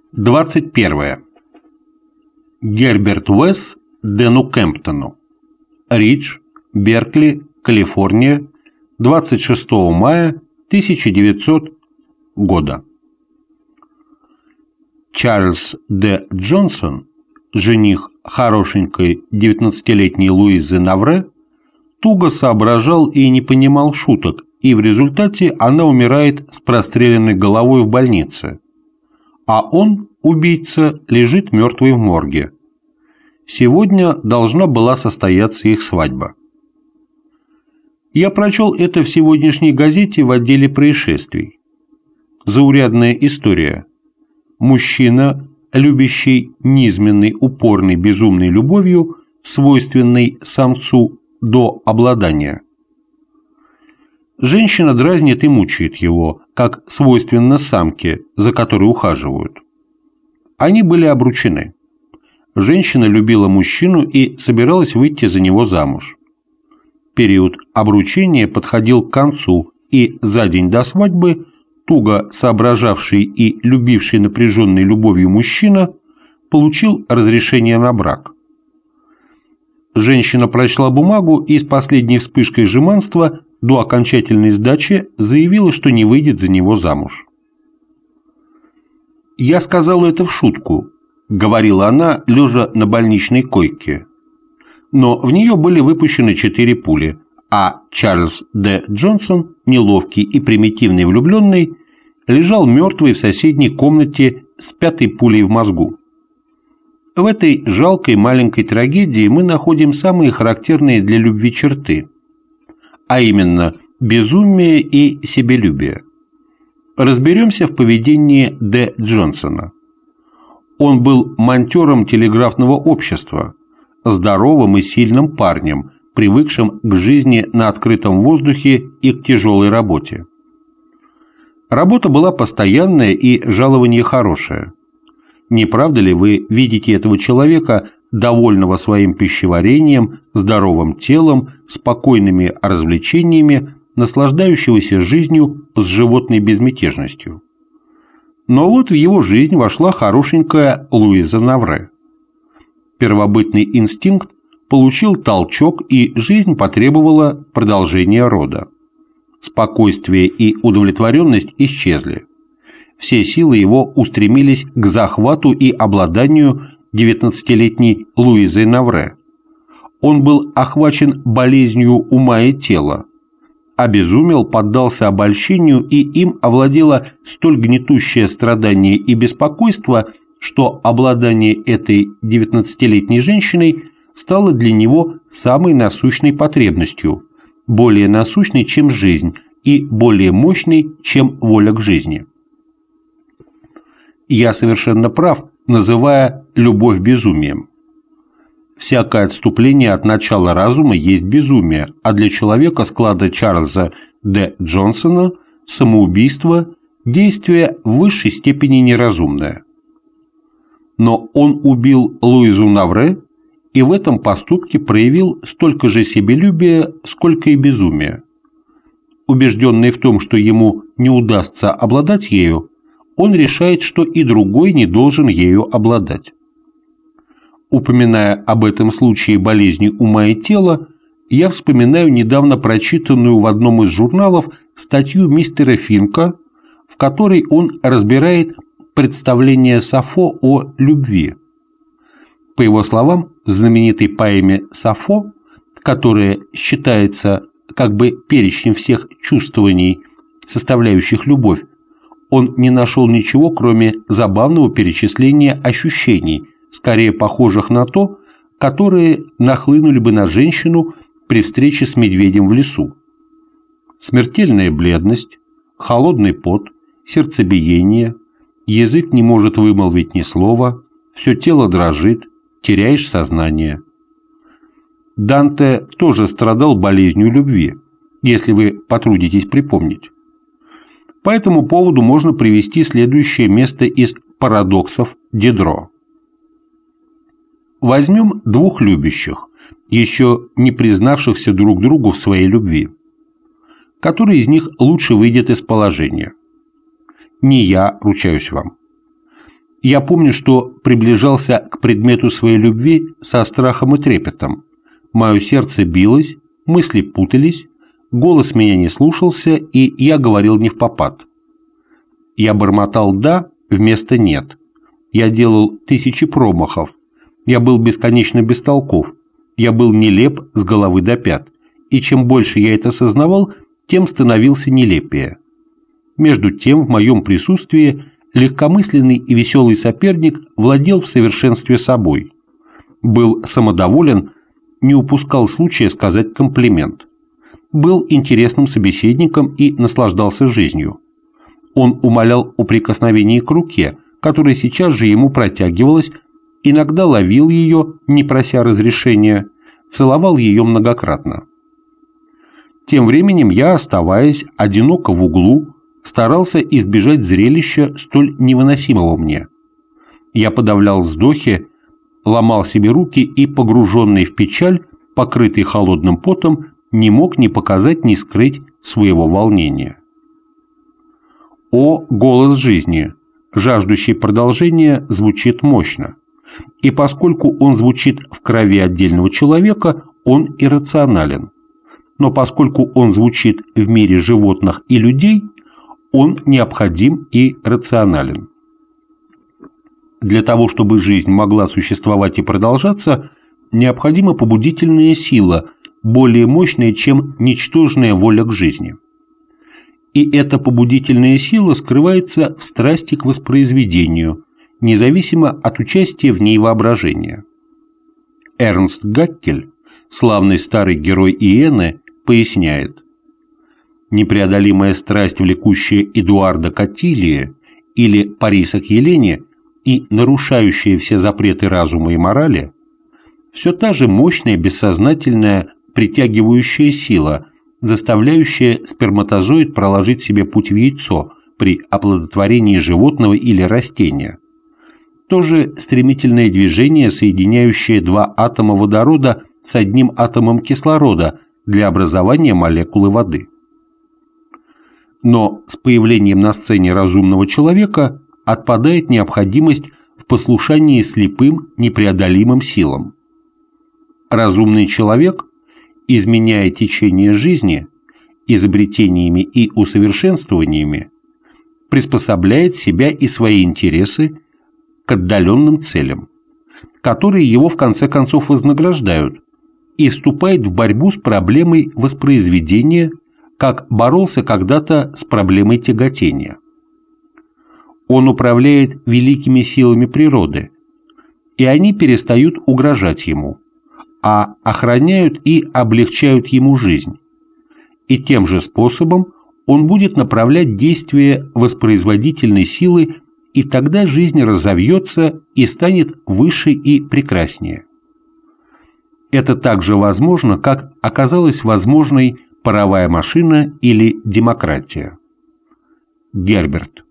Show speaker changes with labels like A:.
A: 21. Герберт Уэс Дэну Кемптону. Ридж, Беркли, Калифорния, 26 мая 1900 года. Чарльз Д. Джонсон, жених хорошенькой 19-летней Луизы Навре, туго соображал и не понимал шуток, и в результате она умирает с простреленной головой в больнице. А он, убийца, лежит мертвый в морге. Сегодня должна была состояться их свадьба. Я прочел это в сегодняшней газете в отделе происшествий. Заурядная история. Мужчина, любящий низменной, упорной, безумной любовью, свойственной самцу до обладания. Женщина дразнит и мучает его, как свойственно самке, за которой ухаживают. Они были обручены. Женщина любила мужчину и собиралась выйти за него замуж. Период обручения подходил к концу, и за день до свадьбы туго соображавший и любивший напряженной любовью мужчина получил разрешение на брак. Женщина прочла бумагу и с последней вспышкой жеманства до окончательной сдачи заявила, что не выйдет за него замуж. «Я сказала это в шутку», — говорила она, лежа на больничной койке. Но в нее были выпущены 4 пули, а Чарльз Д. Джонсон, неловкий и примитивный влюбленный, лежал мертвый в соседней комнате с 5-й пулей в мозгу. В этой жалкой маленькой трагедии мы находим самые характерные для любви черты, а именно безумие и себелюбие. Разберемся в поведении Д. Джонсона. Он был монтёром телеграфного общества, здоровым и сильным парнем, привыкшим к жизни на открытом воздухе и к тяжелой работе. Работа была постоянная и жалование хорошее. Не правда ли вы видите этого человека, довольного своим пищеварением, здоровым телом, спокойными развлечениями, наслаждающегося жизнью с животной безмятежностью? Но вот в его жизнь вошла хорошенькая Луиза Навре. Первобытный инстинкт получил толчок, и жизнь потребовала продолжения рода. Спокойствие и удовлетворенность исчезли. Все силы его устремились к захвату и обладанию 19-летней Луизой Навре. Он был охвачен болезнью ума и тела, обезумел, поддался обольщению, и им овладело столь гнетущее страдание и беспокойство, что обладание этой 19-летней женщиной стало для него самой насущной потребностью, более насущной, чем жизнь, и более мощной, чем воля к жизни. Я совершенно прав, называя любовь безумием. Всякое отступление от начала разума есть безумие, а для человека склада Чарльза Д. Джонсона самоубийство – действие в высшей степени неразумное. Но он убил Луизу Навре и в этом поступке проявил столько же себелюбия, сколько и безумия. Убежденный в том, что ему не удастся обладать ею, он решает, что и другой не должен ею обладать. Упоминая об этом случае болезни ума и тела, я вспоминаю недавно прочитанную в одном из журналов статью мистера Финка, в которой он разбирает представление Сафо о любви. По его словам, в знаменитой поэме «Сафо», которая считается как бы перечнем всех чувствований, составляющих любовь, он не нашел ничего, кроме забавного перечисления ощущений, скорее похожих на то, которые нахлынули бы на женщину при встрече с медведем в лесу. Смертельная бледность, холодный пот, сердцебиение, язык не может вымолвить ни слова, все тело дрожит, теряешь сознание. Данте тоже страдал болезнью любви, если вы потрудитесь припомнить. По этому поводу можно привести следующее место из парадоксов Дидро. Возьмем 2 любящих, еще не признавшихся друг другу в своей любви. Который из них лучше выйдет из положения? Не я, ручаюсь вам. Я помню, что приближался к предмету своей любви со страхом и трепетом. Мое сердце билось, мысли путались, голос меня не слушался, и я говорил невпопад. Я бормотал «да» вместо «нет». Я делал тысячи промахов. Я был бесконечно бестолков. Я был нелеп с головы до пят. И чем больше я это сознавал, тем становился нелепее. Между тем, в моем присутствии легкомысленный и веселый соперник владел в совершенстве собой. Был самодоволен, не упускал случая сказать комплимент. Был интересным собеседником и наслаждался жизнью. Он умолял о прикосновении к руке, которая сейчас же ему протягивалась, иногда ловил ее, не прося разрешения, целовал ее многократно. Тем временем я, оставаясь одиноко в углу, старался избежать зрелища столь невыносимого мне. Я подавлял вздохи, ломал себе руки и, погруженный в печаль, покрытый холодным потом, не мог ни показать, ни скрыть своего волнения. О, голос жизни, жаждущий продолжения, звучит мощно. И поскольку он звучит в крови отдельного человека, он иррационален. Но поскольку он звучит в мире животных и людей, он необходим и рационален. Для того, чтобы жизнь могла существовать и продолжаться, необходима побудительная сила, более мощная, чем ничтожная воля к жизни. И эта побудительная сила скрывается в страсти к воспроизведению, независимо от участия в ней воображения. Эрнст Гаккель, славный старый герой Иены, поясняет: непреодолимая страсть, влекущая Эдуарда к Аттилии или Париса к Елене и нарушающая все запреты разума и морали, все та же мощная бессознательная притягивающая сила, заставляющая сперматозоид проложить себе путь в яйцо при оплодотворении животного или растения. То же стремительное движение, соединяющее два атома водорода с одним атомом кислорода для образования молекулы воды. Но с появлением на сцене разумного человека отпадает необходимость в послушании слепым непреодолимым силам. Разумный человек, изменяя течение жизни, изобретениями и усовершенствованиями, приспособляет себя и свои интересы к отдаленным целям, которые его в конце концов вознаграждают, и вступает в борьбу с проблемой воспроизведения, как боролся когда-то с проблемой тяготения. Он управляет великими силами природы, и они перестают угрожать ему, а охраняют и облегчают ему жизнь. И тем же способом он будет направлять действия воспроизводительной силы, и тогда жизнь разовьется и станет выше и прекраснее. Это так же возможно, как оказалась возможной паровая машина или демократия. Герберт.